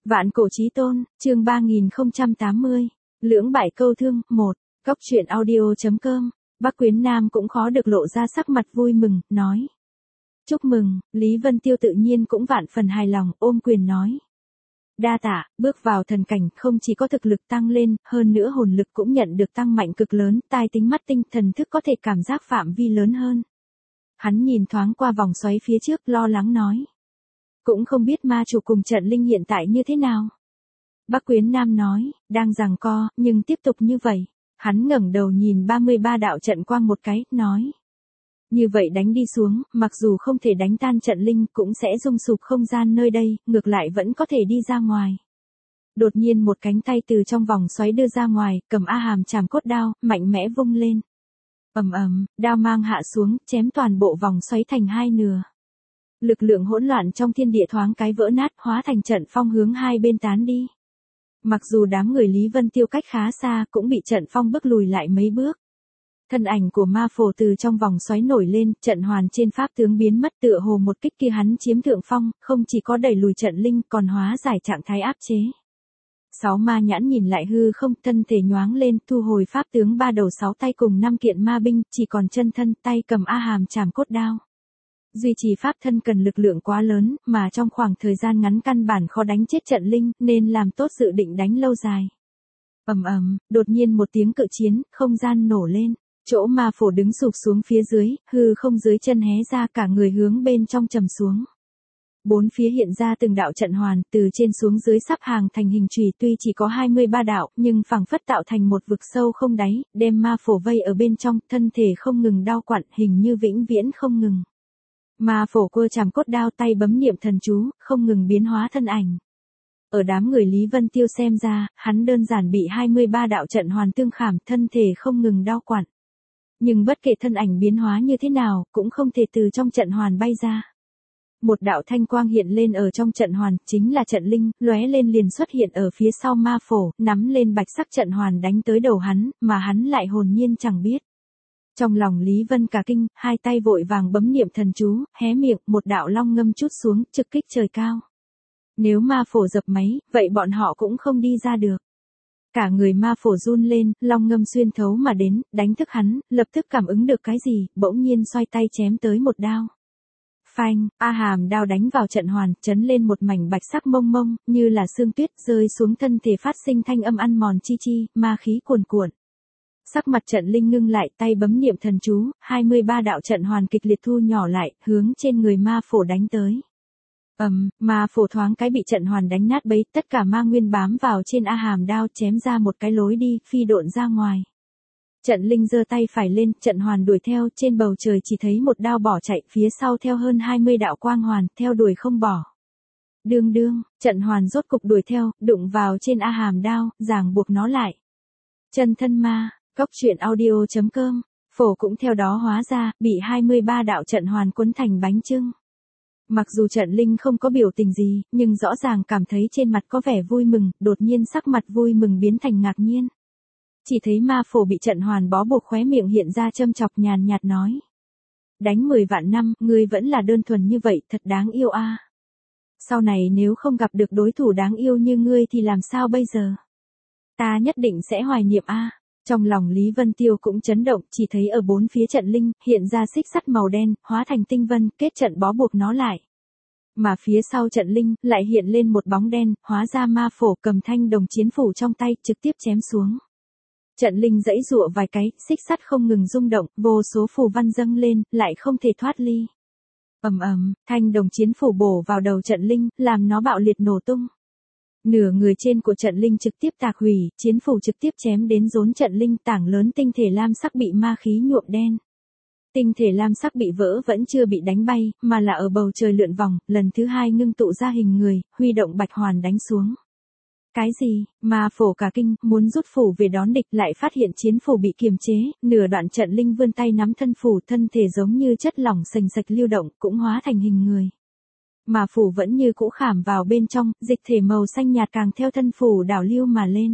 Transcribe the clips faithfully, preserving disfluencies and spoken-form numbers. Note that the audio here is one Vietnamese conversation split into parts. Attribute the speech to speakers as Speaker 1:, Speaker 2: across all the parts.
Speaker 1: Vạn cổ chí tôn, chương ba nghìn không trăm tám mươi. Lưỡng bại câu thương, một. Góc truyện audio.com. Bắc Quyến Nam cũng khó được lộ ra sắc mặt vui mừng, nói. Chúc mừng, Lý Vân Tiêu tự nhiên cũng vạn phần hài lòng, ôm quyền nói. Đa tạ, bước vào thần cảnh không chỉ có thực lực tăng lên, hơn nữa hồn lực cũng nhận được tăng mạnh cực lớn, tai tính mắt tinh thần thức có thể cảm giác phạm vi lớn hơn. Hắn nhìn thoáng qua vòng xoáy phía trước, lo lắng nói. Cũng không biết ma chủ cùng trận linh hiện tại như thế nào. Bắc Quyến Nam nói, đang giằng co, nhưng tiếp tục như vậy. Hắn ngẩng đầu nhìn ba mươi ba đạo trận quang một cái, nói. Như vậy đánh đi xuống, mặc dù không thể đánh tan trận linh cũng sẽ rung sụp không gian nơi đây, ngược lại vẫn có thể đi ra ngoài. Đột nhiên một cánh tay từ trong vòng xoáy đưa ra ngoài, cầm A Hàm chảm cốt đao, mạnh mẽ vung lên. Ầm ầm, đao mang hạ xuống, chém toàn bộ vòng xoáy thành hai nửa. Lực lượng hỗn loạn trong thiên địa thoáng cái vỡ nát, hóa thành trận phong hướng hai bên tán đi. Mặc dù đám người Lý Vân Tiêu cách khá xa cũng bị trận phong bức lùi lại mấy bước. Thân ảnh của ma phổ từ trong vòng xoáy nổi lên, trận hoàn trên pháp tướng biến mất tựa hồ một kích kia hắn chiếm thượng phong, không chỉ có đẩy lùi trận linh còn hóa giải trạng thái áp chế. Sáu ma nhãn nhìn lại hư không, thân thể nhoáng lên, thu hồi pháp tướng ba đầu sáu tay cùng năm kiện ma binh, chỉ còn chân thân tay cầm A Hàm chảm cốt đao. Duy trì pháp thân cần lực lượng quá lớn, mà trong khoảng thời gian ngắn căn bản khó đánh chết trận linh, nên làm tốt dự định đánh lâu dài. Ầm ầm, đột nhiên một tiếng cự chiến, không gian nổ lên, chỗ ma phổ đứng sụp xuống phía dưới, hư không dưới chân hé ra cả người hướng bên trong trầm xuống. Bốn phía hiện ra từng đạo trận hoàn, từ trên xuống dưới sắp hàng thành hình chùy, tuy chỉ có hai mươi ba đạo, nhưng phảng phất tạo thành một vực sâu không đáy, đem ma phổ vây ở bên trong, thân thể không ngừng đau quặn, hình như vĩnh viễn không ngừng. Ma phổ cua chảm cốt đao, tay bấm niệm thần chú, không ngừng biến hóa thân ảnh. Ở đám người Lý Vân Tiêu xem ra, hắn đơn giản bị hai mươi ba đạo trận hoàn tương khảm, thân thể không ngừng đau quặn. Nhưng bất kể thân ảnh biến hóa như thế nào, cũng không thể từ trong trận hoàn bay ra. Một đạo thanh quang hiện lên ở trong trận hoàn, chính là trận linh, lóe lên liền xuất hiện ở phía sau ma phổ, nắm lên bạch sắc trận hoàn đánh tới đầu hắn, mà hắn lại hồn nhiên chẳng biết. Trong lòng Lý Vân cả kinh, hai tay vội vàng bấm niệm thần chú, hé miệng, một đạo long ngâm chút xuống, trực kích trời cao. Nếu ma phổ dập máy, vậy bọn họ cũng không đi ra được. Cả người ma phổ run lên, long ngâm xuyên thấu mà đến, đánh thức hắn, lập tức cảm ứng được cái gì, bỗng nhiên xoay tay chém tới một đao. Phanh, A Hàm đao đánh vào trận hoàn, chấn lên một mảnh bạch sắc mông mông, như là sương tuyết rơi xuống thân thể phát sinh thanh âm ăn mòn chi chi, ma khí cuồn cuộn. Sắc mặt trận linh ngưng lại, tay bấm niệm thần chú, hai mươi ba đạo trận hoàn kịch liệt thu nhỏ lại, hướng trên người ma phổ đánh tới. Ầm, um, ma phổ thoáng cái bị trận hoàn đánh nát bấy, tất cả ma nguyên bám vào trên A Hàm đao, chém ra một cái lối đi, phi độn ra ngoài. Trận linh giơ tay phải lên, trận hoàn đuổi theo, trên bầu trời chỉ thấy một đao bỏ chạy, phía sau theo hơn hai mươi đạo quang hoàn, theo đuổi không bỏ. Đương đương, trận hoàn rốt cục đuổi theo, đụng vào trên A Hàm đao, ràng buộc nó lại. Chân thân ma, góc truyện audio.com, phổ cũng theo đó hóa ra, bị hai mươi ba đạo trận hoàn cuốn thành bánh chưng. Mặc dù trận linh không có biểu tình gì, nhưng rõ ràng cảm thấy trên mặt có vẻ vui mừng, đột nhiên sắc mặt vui mừng biến thành ngạc nhiên. Chỉ thấy ma phổ bị trận hoàn bó buộc, khóe miệng hiện ra châm chọc nhàn nhạt nói. Đánh mười vạn năm, ngươi vẫn là đơn thuần như vậy, thật đáng yêu a. À. Sau này nếu không gặp được đối thủ đáng yêu như ngươi thì làm sao bây giờ? Ta nhất định sẽ hoài niệm a. À. Trong lòng Lý Vân Tiêu cũng chấn động, chỉ thấy ở bốn phía trận linh, hiện ra xích sắt màu đen, hóa thành tinh vân, kết trận bó buộc nó lại. Mà phía sau trận linh, lại hiện lên một bóng đen, hóa ra ma phổ cầm thanh đồng chiến phủ trong tay, trực tiếp chém xuống. Trận linh giãy giụa vài cái, xích sắt không ngừng rung động, vô số phù văn dâng lên, lại không thể thoát ly. Ầm ầm, thanh đồng chiến phủ bổ vào đầu trận linh, làm nó bạo liệt nổ tung. Nửa người trên của trận linh trực tiếp tạc hủy, chiến phủ trực tiếp chém đến rốn trận linh, tảng lớn tinh thể lam sắc bị ma khí nhuộm đen. Tinh thể lam sắc bị vỡ vẫn chưa bị đánh bay, mà là ở bầu trời lượn vòng, lần thứ hai ngưng tụ ra hình người, huy động bạch hoàn đánh xuống. Cái gì, ma phổ cả kinh, muốn rút phủ về đón địch, lại phát hiện chiến phủ bị kiềm chế, nửa đoạn trận linh vươn tay nắm thân phủ, thân thể giống như chất lỏng sành sạch lưu động, cũng hóa thành hình người. Mà phủ vẫn như cũ khảm vào bên trong, dịch thể màu xanh nhạt càng theo thân phủ đảo lưu mà lên.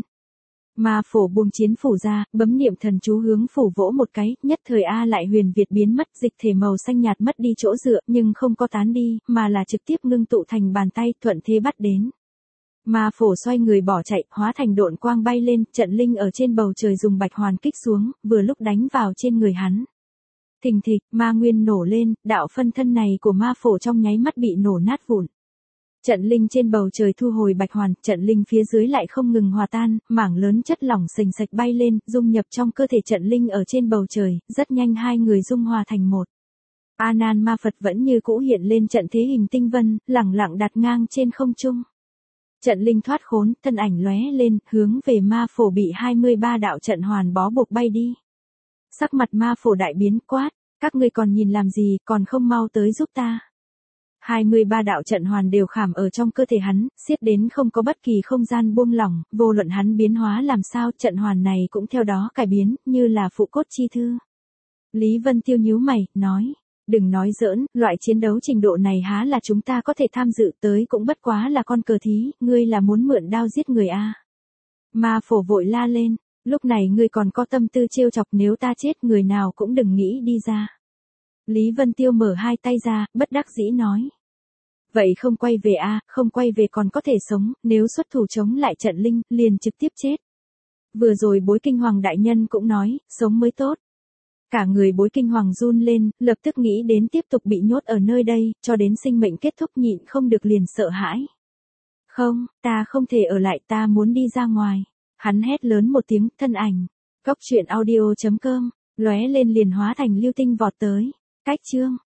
Speaker 1: Ma phổ buông chiến phủ ra, bấm niệm thần chú hướng phủ vỗ một cái, nhất thời A lại huyền Việt biến mất, dịch thể màu xanh nhạt mất đi chỗ dựa, nhưng không có tán đi, mà là trực tiếp ngưng tụ thành bàn tay, thuận thế bắt đến. Ma phổ xoay người bỏ chạy, hóa thành độn quang bay lên, trận linh ở trên bầu trời dùng bạch hoàn kích xuống, vừa lúc đánh vào trên người hắn. Thình thịch, ma nguyên nổ lên, đạo phân thân này của ma phổ trong nháy mắt bị nổ nát vụn. Trận linh trên bầu trời thu hồi bạch hoàn, trận linh phía dưới lại không ngừng hòa tan, mảng lớn chất lỏng sình sạch bay lên, dung nhập trong cơ thể trận linh ở trên bầu trời, rất nhanh hai người dung hòa thành một. A Nan ma Phật vẫn như cũ hiện lên trận thế hình tinh vân, lẳng lặng đặt ngang trên không trung. Trận linh thoát khốn, thân ảnh lóe lên, hướng về ma phổ bị hai mươi ba đạo trận hoàn bó buộc bay đi. Sắc mặt ma phổ đại biến, quát, các ngươi còn nhìn làm gì, còn không mau tới giúp ta. hai mươi ba đạo trận hoàn đều khảm ở trong cơ thể hắn, xiết đến không có bất kỳ không gian buông lỏng, vô luận hắn biến hóa làm sao, trận hoàn này cũng theo đó cải biến, như là phụ cốt chi thư. Lý Vân Tiêu nhíu mày, nói, đừng nói giỡn, loại chiến đấu trình độ này há là chúng ta có thể tham dự, tới cũng bất quá là con cờ thí, ngươi là muốn mượn đao giết người à. Ma phổ vội la lên, lúc này ngươi còn có tâm tư trêu chọc, nếu ta chết người nào cũng đừng nghĩ đi ra. Lý Vân Tiêu mở hai tay ra, bất đắc dĩ nói. Vậy không quay về a, à, không quay về còn có thể sống, nếu xuất thủ chống lại trận linh, liền trực tiếp chết. Vừa rồi Bối Kinh Hoàng đại nhân cũng nói, sống mới tốt. Cả người Bối Kinh Hoàng run lên, lập tức nghĩ đến tiếp tục bị nhốt ở nơi đây, cho đến sinh mệnh kết thúc nhịn không được liền sợ hãi. Không, ta không thể ở lại, ta muốn đi ra ngoài. Hắn hét lớn một tiếng, thân ảnh. Góc truyện audio chấm com, lóe lên liền hóa thành lưu tinh vọt tới. Cách chương.